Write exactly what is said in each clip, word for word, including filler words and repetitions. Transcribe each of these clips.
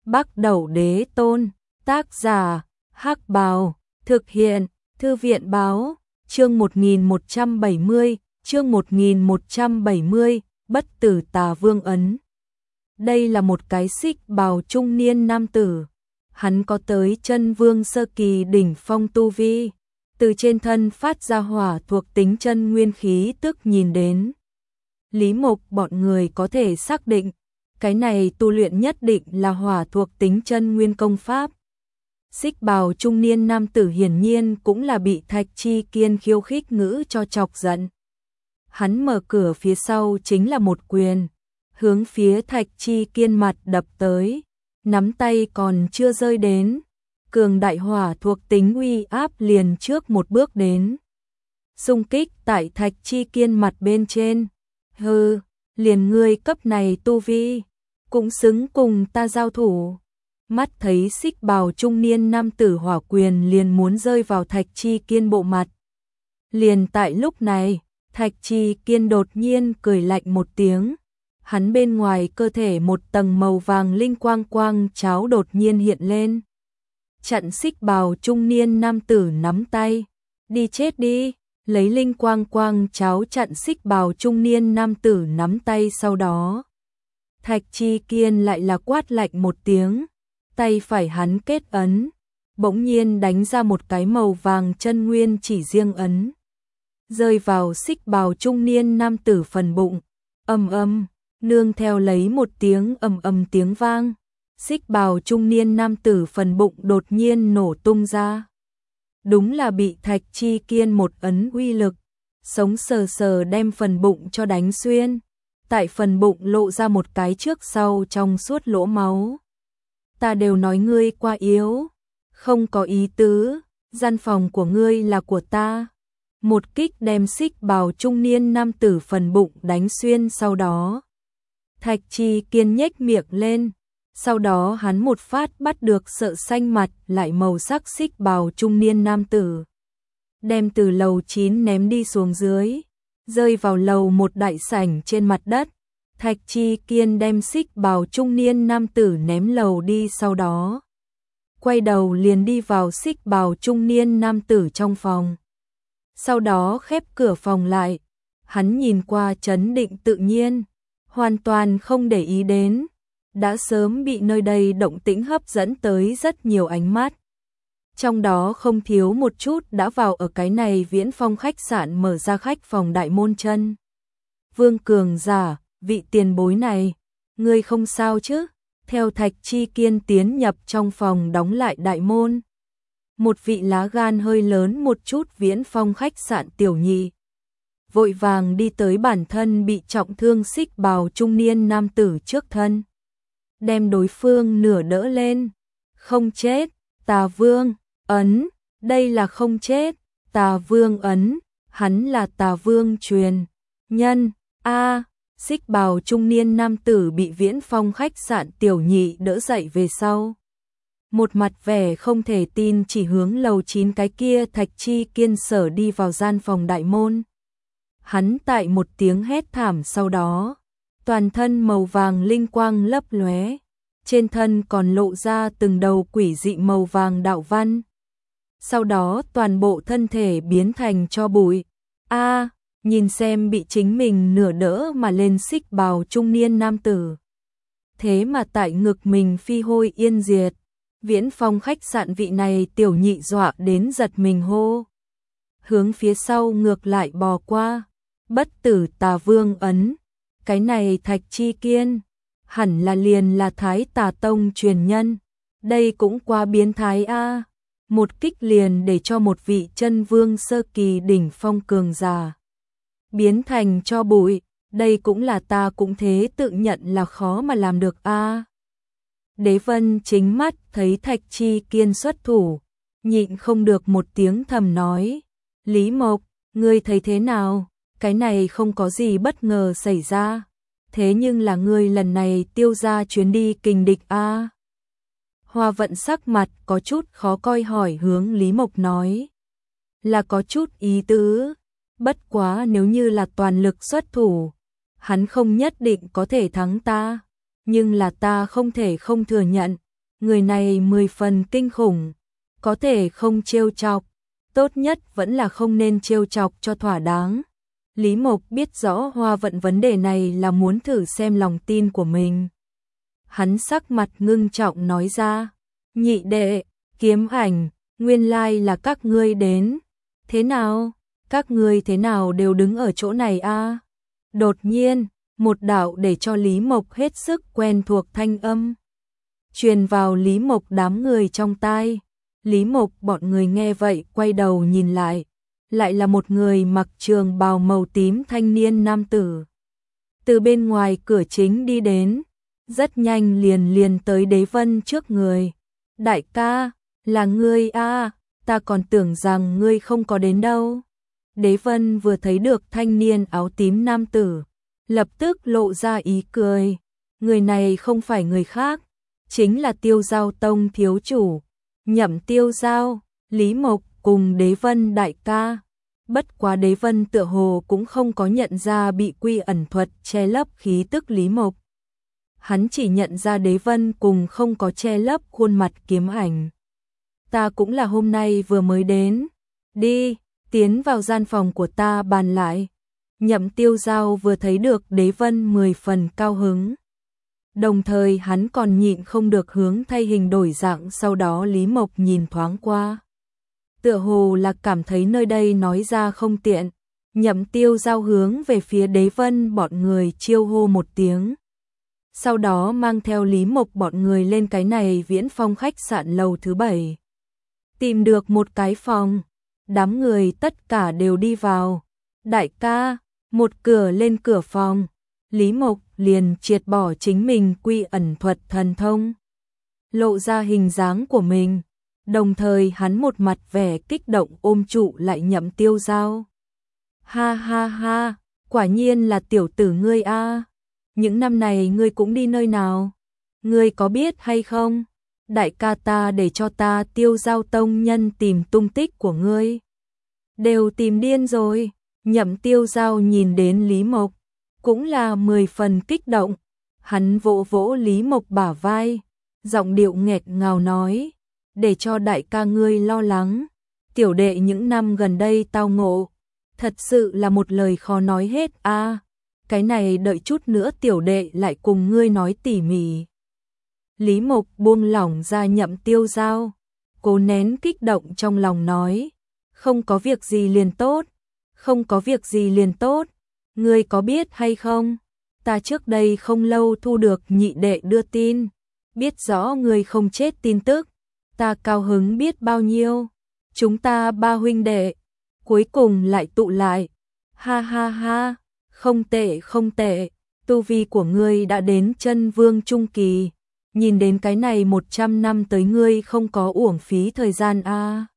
Bắc Đẩu Đế Tôn, tác giả, Hắc Bào, thực hiện, Thư viện báo, chương một nghìn một trăm bảy mươi, chương một nghìn một trăm bảy mươi, Bất Tử Tà Vương ấn. Đây là một cái xích bào trung niên nam tử, hắn có tới chân vương sơ kỳ đỉnh phong tu vi, từ trên thân phát ra hỏa thuộc tính chân nguyên khí tức nhìn đến. Lý Mộc bọn người có thể xác định, cái này tu luyện nhất định là hỏa thuộc tính chân nguyên công pháp. Xích bào trung niên nam tử hiển nhiên cũng là bị Thạch Chi Kiên khiêu khích ngữ cho chọc giận. Hắn mở cửa phía sau chính là một quyền, hướng phía Thạch Chi Kiên mặt đập tới, nắm tay còn chưa rơi đến, cường đại hỏa thuộc tính uy áp liền trước một bước đến. Xung kích tại Thạch Chi Kiên mặt bên trên, hừ, liền ngươi cấp này tu vi, cũng xứng cùng ta giao thủ. Mắt thấy xích bào trung niên nam tử hỏa quyền liền muốn rơi vào Thạch Chi Kiên bộ mặt. Liền tại lúc này, Thạch Chi Kiên đột nhiên cười lạnh một tiếng, hắn bên ngoài cơ thể một tầng màu vàng linh quang quang cháo đột nhiên hiện lên. Chặn xích bào trung niên nam tử nắm tay, đi chết đi, lấy linh quang quang cháo chặn xích bào trung niên nam tử nắm tay sau đó. Thạch Chi Kiên lại là quát lạnh một tiếng, tay phải hắn kết ấn, bỗng nhiên đánh ra một cái màu vàng chân nguyên chỉ riêng ấn, rơi vào xích bào trung niên nam tử phần bụng, ầm ầm, nương theo lấy một tiếng ầm ầm tiếng vang, xích bào trung niên nam tử phần bụng đột nhiên nổ tung ra. Đúng là bị Thạch Chi Kiên một ấn uy lực, sống sờ sờ đem phần bụng cho đánh xuyên, tại phần bụng lộ ra một cái trước sau trong suốt lỗ máu. Ta đều nói ngươi quá yếu, không có ý tứ, gian phòng của ngươi là của ta. Một kích đem xích bào trung niên nam tử phần bụng đánh xuyên sau đó. Thạch Chi Kiên nhếch miệng lên, sau đó hắn một phát bắt được sợ xanh mặt lại màu sắc xích bào trung niên nam tử. Đem từ lầu chín ném đi xuống dưới, rơi vào lầu một đại sảnh trên mặt đất. Thạch Chi Kiên đem xích bào trung niên nam tử ném lầu đi sau đó. Quay đầu liền đi vào xích bào trung niên nam tử trong phòng. Sau đó khép cửa phòng lại, hắn nhìn qua trấn định tự nhiên, hoàn toàn không để ý đến, đã sớm bị nơi đây động tĩnh hấp dẫn tới rất nhiều ánh mắt. Trong đó không thiếu một chút đã vào ở cái này Viễn Phong khách sạn mở ra khách phòng đại môn chân. Vương cường giả, vị tiền bối này, ngươi không sao chứ? Theo Thạch Chi Kiên tiến nhập trong phòng đóng lại đại môn. Một vị lá gan hơi lớn một chút Viễn Phong khách sạn tiểu nhị vội vàng đi tới bản thân bị trọng thương xích bào trung niên nam tử trước thân, đem đối phương nửa đỡ lên. Không chết, Tà Vương ấn, đây là không chết, Tà Vương ấn, hắn là Tà Vương truyền nhân. A, xích bào trung niên nam tử bị Viễn Phong khách sạn tiểu nhị đỡ dậy về sau, một mặt vẻ không thể tin chỉ hướng lầu chín cái kia Thạch Chi Kiên sở đi vào gian phòng đại môn. Hắn tại một tiếng hét thảm sau đó, toàn thân màu vàng linh quang lấp lóe, trên thân còn lộ ra từng đầu quỷ dị màu vàng đạo văn. Sau đó toàn bộ thân thể biến thành tro bụi. A, nhìn xem bị chính mình nửa đỡ mà lên xích bào trung niên nam tử, thế mà tại ngực mình phi hôi yên diệt. Viễn Phong khách sạn vị này tiểu nhị dọa đến giật mình hô, hướng phía sau ngược lại bò qua. Bất tử Tà Vương ấn, cái này Thạch Chi Kiên hẳn là liền là Thái Tà Tông truyền nhân, đây cũng quá biến thái a. Một kích liền để cho một vị chân vương sơ kỳ đỉnh phong cường giả biến thành tro bụi, đây cũng là ta cũng thế tự nhận là khó mà làm được a. Đế Vân chính mắt thấy Thạch Chi Kiên xuất thủ, nhịn không được một tiếng thầm nói, Lý Mộc, ngươi thấy thế nào? Cái này không có gì bất ngờ xảy ra, thế nhưng là ngươi lần này tiêu ra chuyến đi kình địch a. Hoa Vận sắc mặt có chút khó coi hỏi hướng Lý Mộc nói, là có chút ý tứ, bất quá nếu như là toàn lực xuất thủ, hắn không nhất định có thể thắng ta, nhưng là ta không thể không thừa nhận, người này mười phần kinh khủng, có thể không trêu chọc, tốt nhất vẫn là không nên trêu chọc cho thỏa đáng. Lý Mộc biết rõ Hoa Vận vấn đề này là muốn thử xem lòng tin của mình. Hắn sắc mặt ngưng trọng nói ra, nhị đệ, Kiếm Ảnh, nguyên lai là các ngươi đến. Thế nào? Các ngươi thế nào đều đứng ở chỗ này a? Đột nhiên, một đạo để cho Lý Mộc hết sức quen thuộc thanh âm truyền vào Lý Mộc đám người trong tai. Lý Mộc bọn người nghe vậy quay đầu nhìn lại, lại là một người mặc trường bào màu tím thanh niên nam tử. Từ bên ngoài cửa chính đi đến, rất nhanh liền liền tới Đế Vân trước người. Đại ca, là ngươi a, ta còn tưởng rằng ngươi không có đến đâu. Đế Vân vừa thấy được thanh niên áo tím nam tử, lập tức lộ ra ý cười. Người này không phải người khác, chính là Tiêu Giao Tông thiếu chủ, Nhậm Tiêu Giao. Lý Mộc cùng Đế Vân đại ca. Bất quá Đế Vân tựa hồ cũng không có nhận ra bị quy ẩn thuật che lấp khí tức Lý Mộc. Hắn chỉ nhận ra Đế Vân cùng không có che lấp khuôn mặt Kiếm Ảnh. Ta cũng là hôm nay vừa mới đến. Đi, tiến vào gian phòng của ta bàn lại. Nhậm Tiêu Giao vừa thấy được Đế Vân mười phần cao hứng. Đồng thời hắn còn nhịn không được hướng thay hình đổi dạng, sau đó Lý Mộc nhìn thoáng qua. Tựa hồ là cảm thấy nơi đây nói ra không tiện. Nhậm Tiêu Giao hướng về phía Đế Vân bọn người chiêu hô một tiếng. Sau đó mang theo Lý Mộc bọn người lên cái này Viễn Phong khách sạn lầu thứ bảy. Tìm được một cái phòng, đám người tất cả đều đi vào. Đại ca, một cửa lên cửa phòng, Lý Mộc liền triệt bỏ chính mình quy ẩn thuật thần thông, lộ ra hình dáng của mình, đồng thời hắn một mặt vẻ kích động ôm trụ lại Nhậm Tiêu Giao. Ha ha ha, quả nhiên là tiểu tử ngươi a. Những năm này ngươi cũng đi nơi nào? Ngươi có biết hay không? Đại ca ta để cho ta Tiêu Giao Tông nhân tìm tung tích của ngươi. Đều tìm điên rồi. Nhậm Tiêu Giao nhìn đến Lý Mộc, cũng là mười phần kích động. Hắn vỗ vỗ Lý Mộc bả vai, giọng điệu nghẹt ngào nói, để cho đại ca ngươi lo lắng. Tiểu đệ những năm gần đây tao ngộ, thật sự là một lời khó nói hết a. À, cái này đợi chút nữa tiểu đệ lại cùng ngươi nói tỉ mỉ. Lý Mộc buông lỏng ra Nhậm Tiêu Giao, cố nén kích động trong lòng nói, không có việc gì liền tốt, không có việc gì liền tốt. Ngươi có biết hay không, ta trước đây không lâu thu được nhị đệ đưa tin, biết rõ ngươi không chết tin tức, ta cao hứng biết bao nhiêu. Chúng ta ba huynh đệ cuối cùng lại tụ lại. Ha ha ha, không tệ không tệ, tu vi của ngươi đã đến chân vương trung kỳ, nhìn đến cái này một trăm năm tới ngươi không có uổng phí thời gian a. À.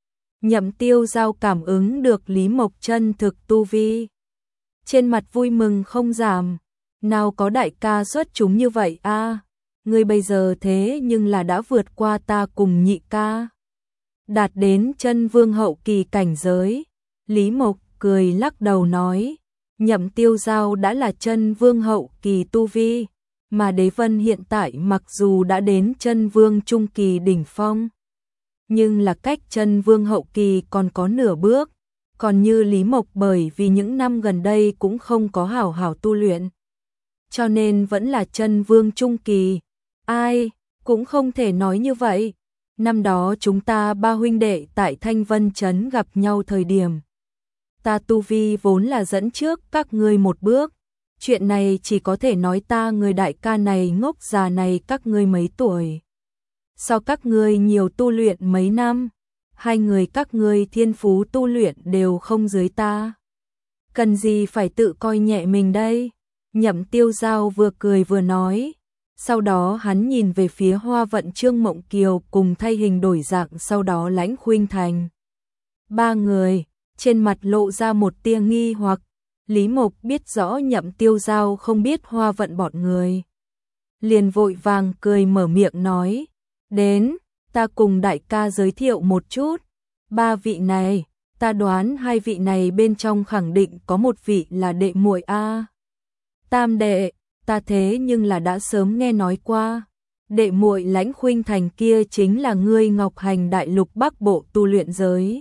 Nhậm Tiêu Giao cảm ứng được Lý Mộc chân thực tu vi, trên mặt vui mừng không giảm. Nào có đại ca xuất chúng như vậy a, à, ngươi bây giờ thế nhưng là đã vượt qua ta cùng nhị ca, đạt đến chân vương hậu kỳ cảnh giới. Lý Mộc cười lắc đầu nói, Nhậm Tiêu Giao đã là chân vương hậu kỳ tu vi, mà Đế Vân hiện tại mặc dù đã đến chân vương trung kỳ đỉnh phong, nhưng là cách chân vương hậu kỳ còn có nửa bước. Còn như Lý Mộc bởi vì những năm gần đây cũng không có hảo hảo tu luyện, cho nên vẫn là chân vương trung kỳ. Ai, cũng không thể nói như vậy. Năm đó chúng ta ba huynh đệ tại Thanh Vân Trấn gặp nhau thời điểm, ta tu vi vốn là dẫn trước các ngươi một bước. Chuyện này chỉ có thể nói ta người đại ca này ngốc già này các ngươi mấy tuổi. Sau các ngươi nhiều tu luyện mấy năm, hai người các ngươi thiên phú tu luyện đều không dưới ta. Cần gì phải tự coi nhẹ mình đây? Nhậm Tiêu Giao vừa cười vừa nói. Sau đó hắn nhìn về phía Hoa Vận Trương Mộng Kiều cùng thay hình đổi dạng, sau đó Lãnh Khuynh Thành. Ba người, trên mặt lộ ra một tia nghi hoặc. Lý Mộc biết rõ Nhậm Tiêu Giao không biết Hoa Vận bọn người, liền vội vàng cười mở miệng nói, đến, ta cùng đại ca giới thiệu một chút. Ba vị này, ta đoán hai vị này bên trong khẳng định có một vị là đệ muội a. Tam đệ, ta thế nhưng là đã sớm nghe nói qua. đệ muội Lãnh Khuynh Thành kia chính là ngươi Ngọc Hành Đại Lục Bắc Bộ tu luyện giới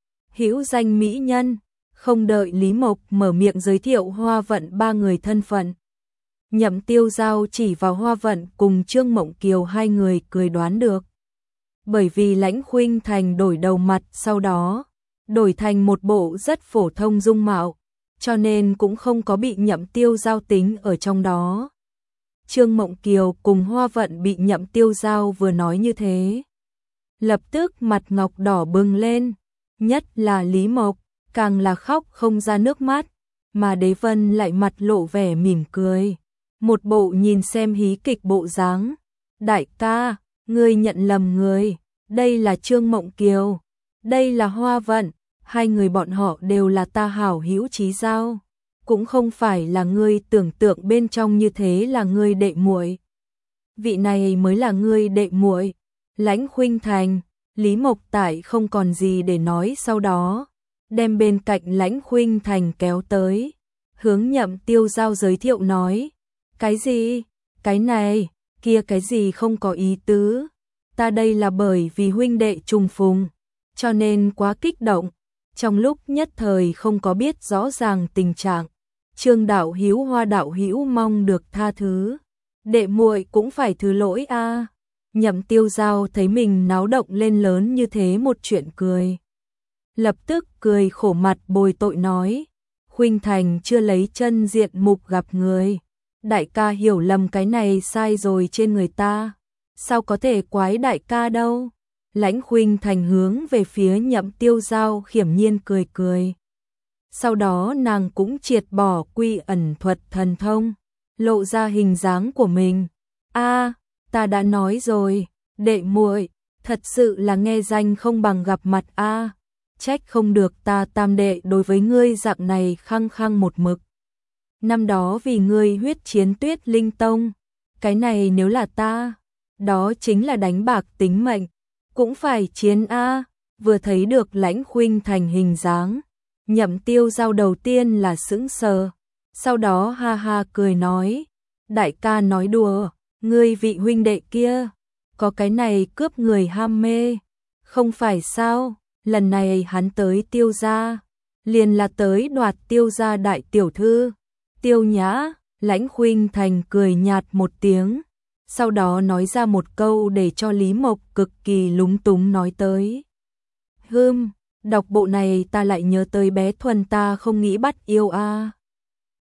hữu danh mỹ nhân. Không đợi Lý Mộc mở miệng giới thiệu Hoa Vận ba người thân phận, Nhậm Tiêu Giao chỉ vào Hoa Vận cùng Trương Mộng Kiều hai người cười đoán được. Bởi vì Lãnh Khuynh Thành đổi đầu mặt sau đó đổi thành một bộ rất phổ thông dung mạo, cho nên cũng không có bị Nhậm Tiêu Giao tính ở trong đó. Trương Mộng Kiều cùng Hoa Vận bị Nhậm Tiêu Giao vừa nói như thế, lập tức mặt ngọc đỏ bừng lên, nhất là Lý Mộc, càng là khóc không ra nước mắt, mà Đế Vân lại mặt lộ vẻ mỉm cười, một bộ nhìn xem hí kịch bộ dáng. Đại ca, ngươi nhận lầm người, đây là Trương Mộng Kiều, đây là Hoa Vận, hai người bọn họ đều là ta hảo hữu chí giao, cũng không phải là ngươi tưởng tượng bên trong như thế là ngươi đệ muội. Vị này mới là ngươi đệ muội. Lãnh Khuynh Thành, Lý Mộc Tại không còn gì để nói sau đó, đem bên cạnh Lãnh Khuynh Thành kéo tới, hướng Nhậm Tiêu Giao giới thiệu nói, cái gì, cái này, kia cái gì không có ý tứ, ta đây là bởi vì huynh đệ trùng phùng, cho nên quá kích động, trong lúc nhất thời không có biết rõ ràng tình trạng. Trương đạo hữu Hoa đạo hữu mong được tha thứ, đệ muội cũng phải thứ lỗi a. À. Nhậm Tiêu Giao thấy mình náo động lên lớn như thế một chuyện cười, lập tức cười khổ mặt bồi tội nói, Khuynh Thành chưa lấy chân diện mục gặp người, đại ca hiểu lầm cái này sai rồi trên người ta, sao có thể quái đại ca đâu. Lãnh Khuynh Thành hướng về phía Nhậm Tiêu Giao khiểm nhiên cười cười. Sau đó nàng cũng triệt bỏ quy ẩn thuật thần thông, lộ ra hình dáng của mình. A, à, ta đã nói rồi, đệ muội, thật sự là nghe danh không bằng gặp mặt a. À, trách không được ta tam đệ đối với ngươi dạng này khăng khăng một mực. Năm đó vì ngươi huyết chiến Tuyết Linh Tông, cái này nếu là ta, đó chính là đánh bạc tính mệnh, cũng phải chiến a. À, vừa thấy được Lãnh Khuynh Thành hình dáng, Nhậm Tiêu Giao đầu tiên là sững sờ, sau đó ha ha cười nói, đại ca nói đùa, ngươi vị huynh đệ kia, có cái này cướp người ham mê, không phải sao, lần này hắn tới Tiêu gia, liền là tới đoạt Tiêu gia đại tiểu thư, Tiêu Nhã. Lãnh Khuynh Thành cười nhạt một tiếng, sau đó nói ra một câu để cho Lý Mộc cực kỳ lúng túng nói tới. Hừm, đọc bộ này ta lại nhớ tới bé Thuần ta không nghĩ bắt yêu a. À.